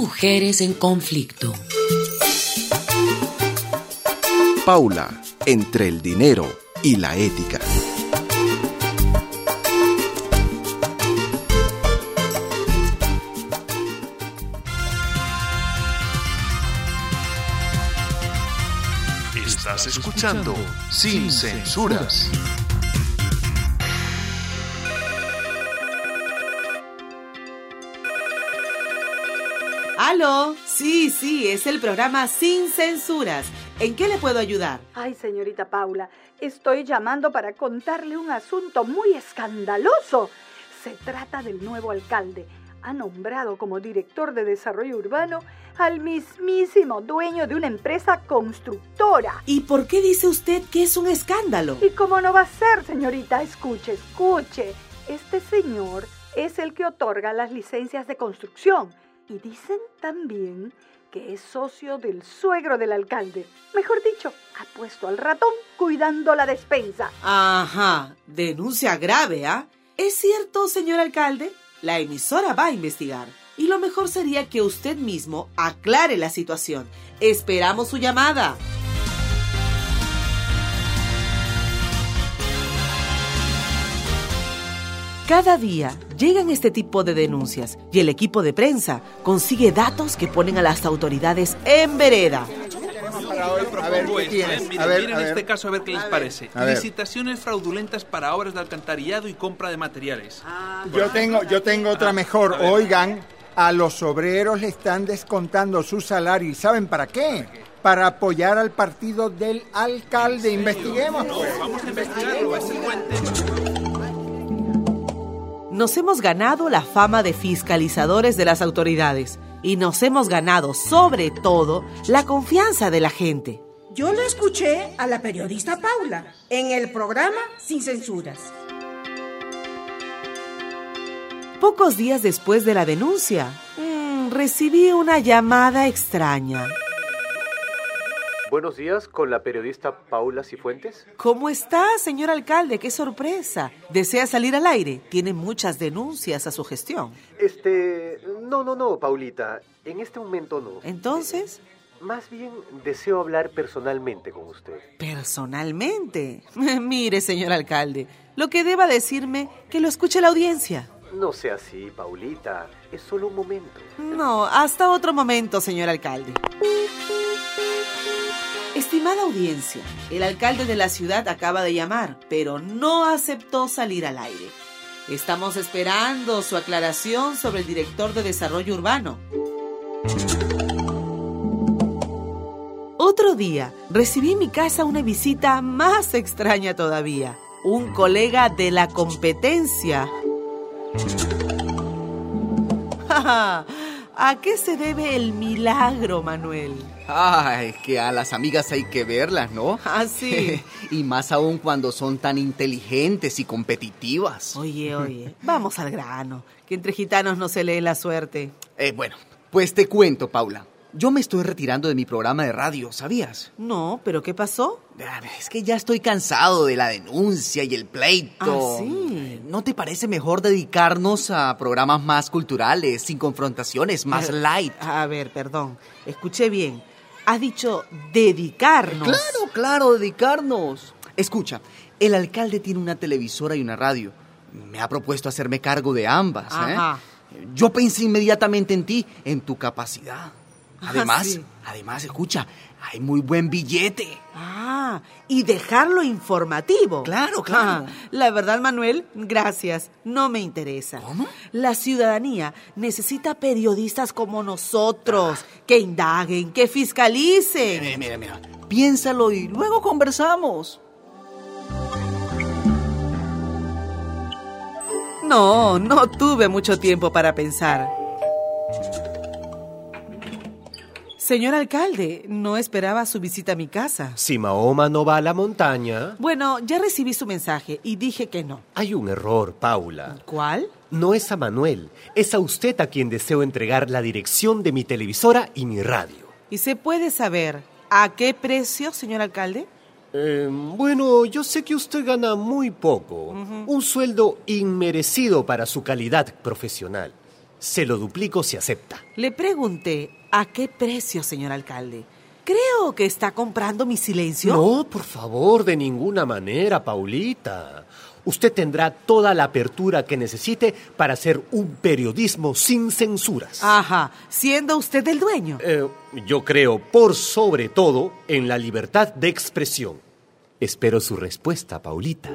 Mujeres en conflicto. Paula, entre el dinero y la ética. Estás escuchando Sin Censuras. ¿Aló? Sí, es el programa Sin Censuras. ¿En qué le puedo ayudar? Ay, señorita Paula, estoy llamando para contarle un asunto muy escandaloso. Se trata del nuevo alcalde. Ha nombrado como director de desarrollo urbano al mismísimo dueño de una empresa constructora. ¿Y por qué dice usted que es un escándalo? ¿Y cómo no va a ser, señorita? Escuche. Este señor es el que otorga las licencias de construcción. Y dicen también que es socio del suegro del alcalde. Mejor dicho, ha puesto al ratón cuidando la despensa. Ajá, denuncia grave, ¿ah? ¿Es cierto, señor alcalde? La emisora va a investigar. Y lo mejor sería que usted mismo aclare la situación. Esperamos su llamada. Cada día llegan este tipo de denuncias y el equipo de prensa consigue datos que ponen a las autoridades en vereda. Miren este caso a ver qué les parece. Licitaciones fraudulentas para obras de alcantarillado y compra de materiales. Yo tengo otra mejor. Oigan, a los obreros le están descontando su salario. ¿Y saben para qué? Para apoyar al partido del alcalde. Investiguemos, pues. Vamos a investigarlo, es el buen tema. Nos hemos ganado la fama de fiscalizadores de las autoridades y nos hemos ganado, sobre todo, la confianza de la gente. Yo lo escuché a la periodista Paula en el programa Sin Censuras. Pocos días después de la denuncia, recibí una llamada extraña. Buenos días, con la periodista Paula Cifuentes. ¿Cómo está, señor alcalde? ¡Qué sorpresa! ¿Desea salir al aire? Tiene muchas denuncias a su gestión. No, Paulita. En este momento no. ¿Entonces? Más bien deseo hablar personalmente con usted. ¿Personalmente? Mire, señor alcalde, lo que deba decirme, que lo escuche la audiencia. No sea así, Paulita. Es solo un momento. No, hasta otro momento, señor alcalde. Estimada audiencia, el alcalde de la ciudad acaba de llamar, pero no aceptó salir al aire. Estamos esperando su aclaración sobre el director de desarrollo urbano. Otro día, recibí en mi casa una visita más extraña todavía. Un colega de la competencia. ¿A qué se debe el milagro, Manuel? Ay, que a las amigas hay que verlas, ¿no? Ah, sí. Y más aún cuando son tan inteligentes y competitivas. Oye, vamos al grano, que entre gitanos no se lee la suerte. Bueno, pues te cuento, Paula. Yo me estoy retirando de mi programa de radio, ¿sabías? No, ¿pero qué pasó? Es que ya estoy cansado de la denuncia y el pleito. Ah, sí. ¿No te parece mejor dedicarnos a programas más culturales, sin confrontaciones, más light? A ver, perdón, escuché bien. Has dicho dedicarnos. Claro, dedicarnos. Escucha, el alcalde tiene una televisora y una radio. Me ha propuesto hacerme cargo de ambas. Ajá. Yo pensé inmediatamente en ti, en tu capacidad. Además, escucha, hay muy buen billete. Y dejarlo informativo. Claro. La verdad, Manuel, gracias, no me interesa. ¿Cómo? La ciudadanía necesita periodistas como nosotros, que indaguen, que fiscalicen. Mira, piénsalo y luego conversamos. No tuve mucho tiempo para pensar. Señor alcalde, no esperaba su visita a mi casa. Si Mahoma no va a la montaña... Bueno, ya recibí su mensaje y dije que no. Hay un error, Paula. ¿Cuál? No es a Manuel, es a usted a quien deseo entregar la dirección de mi televisora y mi radio. ¿Y se puede saber a qué precio, señor alcalde? Bueno, yo sé que usted gana muy poco. Un sueldo inmerecido para su calidad profesional. Se lo duplico si acepta. Le pregunté, ¿a qué precio, señor alcalde? Creo que está comprando mi silencio. No, por favor, de ninguna manera, Paulita. Usted tendrá toda la apertura que necesite para hacer un periodismo sin censuras. Ajá, siendo usted el dueño. Yo creo, por sobre todo, en la libertad de expresión. Espero su respuesta, Paulita.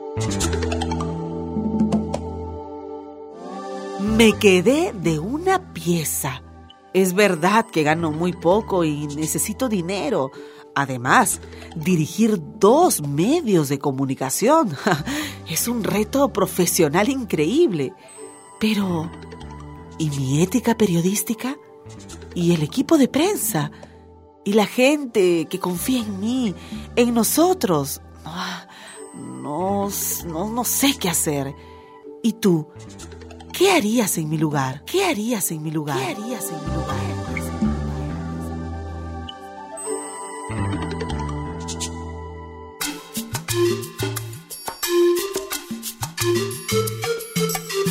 Me quedé de una pieza. Es verdad que gano muy poco y necesito dinero. Además, dirigir 2 medios de comunicación es un reto profesional increíble. Pero, ¿y mi ética periodística? ¿Y el equipo de prensa? ¿Y la gente que confía en mí, en nosotros? No sé qué hacer. ¿Y tú? ¿Qué harías en mi lugar? ¿Qué harías en mi lugar? ¿Qué harías en mi lugar?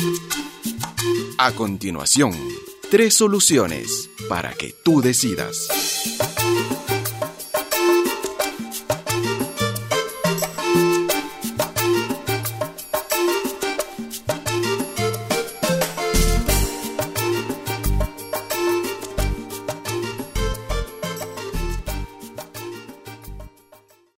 A continuación, 3 soluciones para que tú decidas.